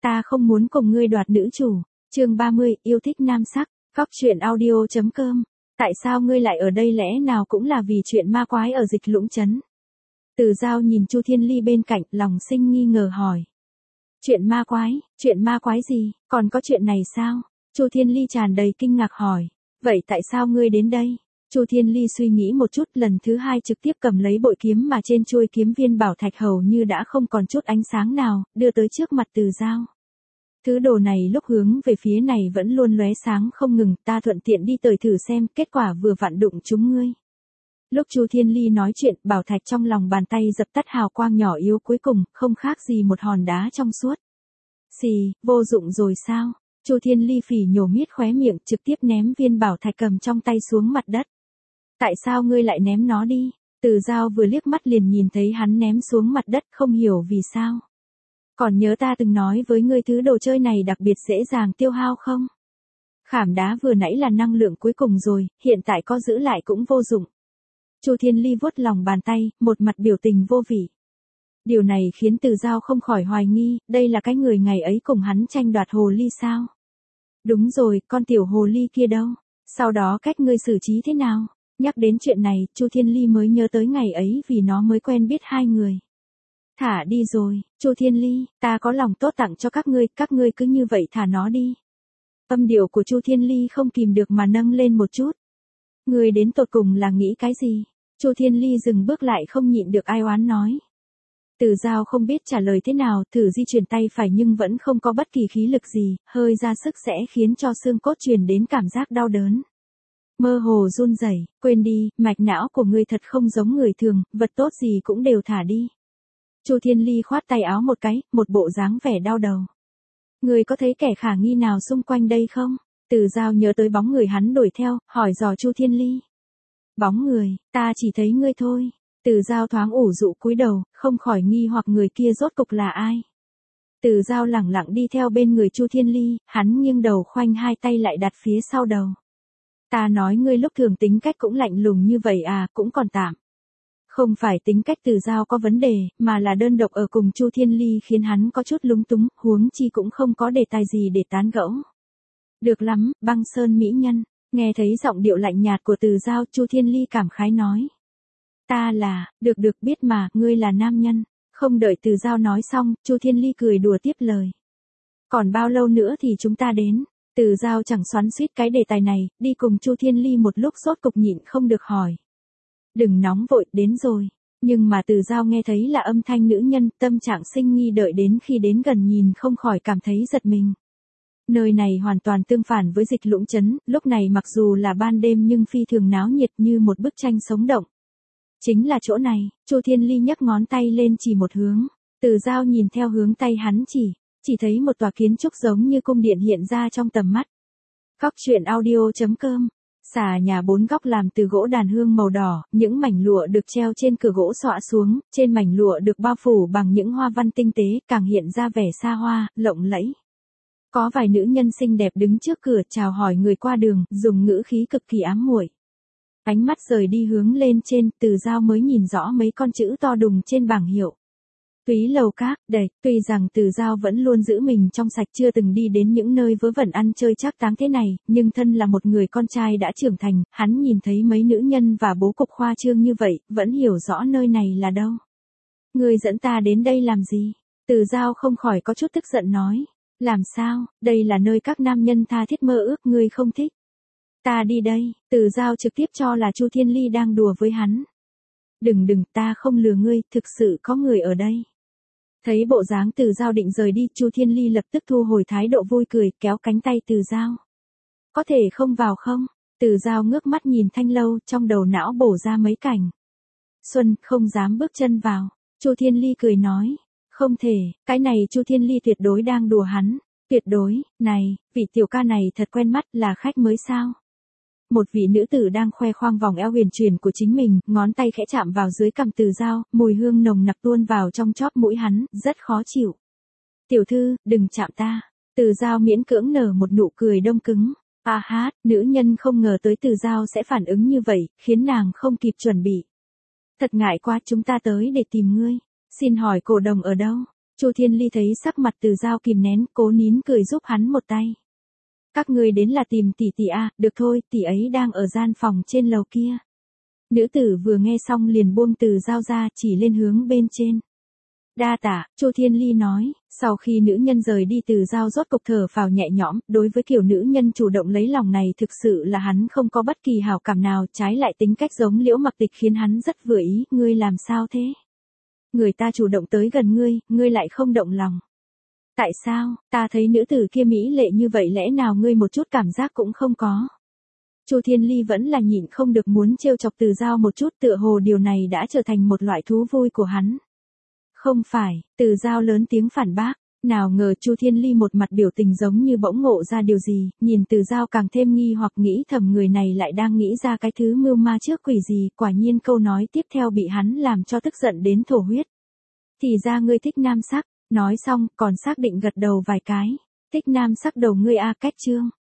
ta không muốn cùng ngươi đoạt nữ chủ. Chương 30, yêu thích nam sắc. Góc truyện audio.com. Tại sao ngươi lại ở đây, lẽ nào cũng là vì chuyện ma quái ở Dịch Lũng Trấn? Từ Dao nhìn Chu Thiên Ly bên cạnh, lòng sinh nghi ngờ hỏi. Chuyện ma quái gì, còn có chuyện này sao? Chu Thiên Ly tràn đầy kinh ngạc hỏi. Vậy tại sao ngươi đến đây? Chu Thiên Ly suy nghĩ một chút, lần thứ hai trực tiếp cầm lấy bội kiếm mà trên chuôi kiếm viên bảo thạch hầu như đã không còn chút ánh sáng nào, đưa tới trước mặt Từ Dao. Thứ đồ này lúc hướng về phía này vẫn luôn lóe sáng không ngừng, ta thuận tiện đi tới thử xem, kết quả vừa vặn đụng chúng ngươi. Lúc Chu Thiên Ly nói chuyện, bảo thạch trong lòng bàn tay dập tắt hào quang nhỏ yếu cuối cùng, không khác gì một hòn đá trong suốt. Xì, vô dụng rồi sao? Chu Thiên Ly phỉ nhổ miết khóe miệng, trực tiếp ném viên bảo thạch cầm trong tay xuống mặt đất. Tại sao ngươi lại ném nó đi? Từ Dao vừa liếc mắt liền nhìn thấy hắn ném xuống mặt đất, không hiểu vì sao. Còn nhớ ta từng nói với ngươi thứ đồ chơi này đặc biệt dễ dàng tiêu hao không? Khảm đá vừa nãy là năng lượng cuối cùng rồi, hiện tại có giữ lại cũng vô dụng. Chu Thiên Ly vuốt lòng bàn tay, một mặt biểu tình vô vị. Điều này khiến Từ Dao không khỏi hoài nghi, đây là cái người ngày ấy cùng hắn tranh đoạt hồ ly sao? Đúng rồi, con tiểu hồ ly kia đâu? Sau đó cách ngươi xử trí thế nào? Nhắc đến chuyện này, Chu Thiên Ly mới nhớ tới ngày ấy vì nó mới quen biết hai người. Thả đi rồi, Chu Thiên Ly, ta có lòng tốt tặng cho các ngươi cứ như vậy thả nó đi. Âm điệu của Chu Thiên Ly không kìm được mà nâng lên một chút. Ngươi đến tột cùng là nghĩ cái gì? Chu Thiên Ly dừng bước lại không nhịn được ai oán nói. Từ Dao không biết trả lời thế nào, thử di chuyển tay phải nhưng vẫn không có bất kỳ khí lực gì, hơi ra sức sẽ khiến cho xương cốt truyền đến cảm giác đau đớn. Mơ hồ run rẩy, quên đi, mạch não của ngươi thật không giống người thường, vật tốt gì cũng đều thả đi. Chu Thiên Ly khoát tay áo một cái, một bộ dáng vẻ đau đầu. Ngươi có thấy kẻ khả nghi nào xung quanh đây không? Từ Dao nhớ tới bóng người hắn đuổi theo, hỏi dò Chu Thiên Ly. Bóng người, ta chỉ thấy ngươi thôi. Từ Dao thoáng ủ rũ cúi đầu, không khỏi nghi hoặc người kia rốt cục là ai. Từ Dao lẳng lặng đi theo bên người Chu Thiên Ly, hắn nghiêng đầu khoanh hai tay lại đặt phía sau đầu. Ta nói ngươi lúc thường tính cách cũng lạnh lùng như vậy à, cũng còn tạm. Không phải tính cách Từ Dao có vấn đề, mà là đơn độc ở cùng Chu Thiên Ly khiến hắn có chút lúng túng, huống chi cũng không có đề tài gì để tán gẫu. Được lắm, Băng Sơn mỹ nhân, nghe thấy giọng điệu lạnh nhạt của Từ Dao, Chu Thiên Ly cảm khái nói. Ta là, được biết mà, ngươi là nam nhân. Không đợi Từ Dao nói xong, Chu Thiên Ly cười đùa tiếp lời. Còn bao lâu nữa thì chúng ta đến? Từ Dao chẳng xoắn xuýt cái đề tài này, đi cùng Chu Thiên Ly một lúc rốt cục nhịn không được hỏi. Đừng nóng vội, đến rồi. Nhưng mà Từ Dao nghe thấy là âm thanh nữ nhân, tâm trạng sinh nghi, đợi đến khi đến gần nhìn không khỏi cảm thấy giật mình. Nơi này hoàn toàn tương phản với Dịch Lũng Trấn, lúc này mặc dù là ban đêm nhưng phi thường náo nhiệt như một bức tranh sống động. Chính là chỗ này, Chu Thiên Ly nhấc ngón tay lên chỉ một hướng. Từ Dao nhìn theo hướng tay hắn chỉ thấy một tòa kiến trúc giống như cung điện hiện ra trong tầm mắt. Góc truyện audio.com. Xà nhà bốn góc làm từ gỗ đàn hương màu đỏ, những mảnh lụa được treo trên cửa gỗ xõa xuống, trên mảnh lụa được bao phủ bằng những hoa văn tinh tế, càng hiện ra vẻ xa hoa, lộng lẫy. Có vài nữ nhân xinh đẹp đứng trước cửa chào hỏi người qua đường, dùng ngữ khí cực kỳ ám muội. Ánh mắt rời đi hướng lên trên, Từ Dao mới nhìn rõ mấy con chữ to đùng trên bảng hiệu. Túy lầu các, tuy rằng Từ Dao vẫn luôn giữ mình trong sạch, chưa từng đi đến những nơi vớ vẩn ăn chơi trác táng thế này, nhưng thân là một người con trai đã trưởng thành, hắn nhìn thấy mấy nữ nhân và bố cục khoa trương như vậy, vẫn hiểu rõ nơi này là đâu. Ngươi dẫn ta đến đây làm gì? Từ Dao không khỏi có chút tức giận nói. Làm sao, đây là nơi các nam nhân tha thiết mơ ước, ngươi không thích. Ta đi đây. Từ Dao trực tiếp cho là Chu Thiên Ly đang đùa với hắn. Đừng, ta không lừa ngươi, thực sự có người ở đây. Thấy bộ dáng Từ Dao định rời đi, Chu Thiên Ly lập tức thu hồi thái độ vui cười, kéo cánh tay Từ Dao. Có thể không vào không? Từ Dao ngước mắt nhìn thanh lâu, trong đầu não bổ ra mấy cảnh. Xuân, không dám bước chân vào. Chu Thiên Ly cười nói. Không thể, cái này Chu Thiên Ly tuyệt đối đang đùa hắn. Tuyệt đối, này, vị tiểu ca này thật quen mắt, là khách mới sao? Một vị nữ tử đang khoe khoang vòng eo huyền chuyển của chính mình, ngón tay khẽ chạm vào dưới cằm Từ Dao, mùi hương nồng nặc tuôn vào trong chóp mũi hắn, rất khó chịu. Tiểu thư, đừng chạm ta. Từ Dao miễn cưỡng nở một nụ cười đông cứng. A hát, nữ nhân không ngờ tới Từ Dao sẽ phản ứng như vậy, khiến nàng không kịp chuẩn bị. Thật ngại quá, chúng ta tới để tìm ngươi. Xin hỏi cổ đồng ở đâu? Chu Thiên Ly thấy sắc mặt Từ Giao kìm nén, cố nín cười giúp hắn một tay. Các ngươi đến là tìm tỷ tỷ à, được thôi, tỷ ấy đang ở gian phòng trên lầu kia. Nữ tử vừa nghe xong liền buông Từ Giao ra, chỉ lên hướng bên trên. Đa tạ, Chu Thiên Ly nói, sau khi nữ nhân rời đi Từ Giao rốt cục thở phào nhẹ nhõm, đối với kiểu nữ nhân chủ động lấy lòng này thực sự là hắn không có bất kỳ hảo cảm nào, trái lại tính cách giống Liễu Mặc Tịch khiến hắn rất vừa ý, ngươi làm sao thế? Người ta chủ động tới gần ngươi lại không động lòng. Tại sao, ta thấy nữ tử kia mỹ lệ như vậy lẽ nào ngươi một chút cảm giác cũng không có? Chu Thiên Ly vẫn là nhịn không được muốn trêu chọc Từ Giao một chút, tựa hồ điều này đã trở thành một loại thú vui của hắn. Không phải, Từ Giao lớn tiếng phản bác, nào ngờ Chu Thiên Ly một mặt biểu tình giống như bỗng ngộ ra điều gì, nhìn Từ Giao càng thêm nghi hoặc nghĩ thầm người này lại đang nghĩ ra cái thứ mưu ma trước quỷ gì, quả nhiên câu nói tiếp theo bị hắn làm cho tức giận đến thổ huyết. Thì ra ngươi thích nam sắc, nói xong còn xác định gật đầu vài cái, thích nam sắc đầu ngươi a, cách chương.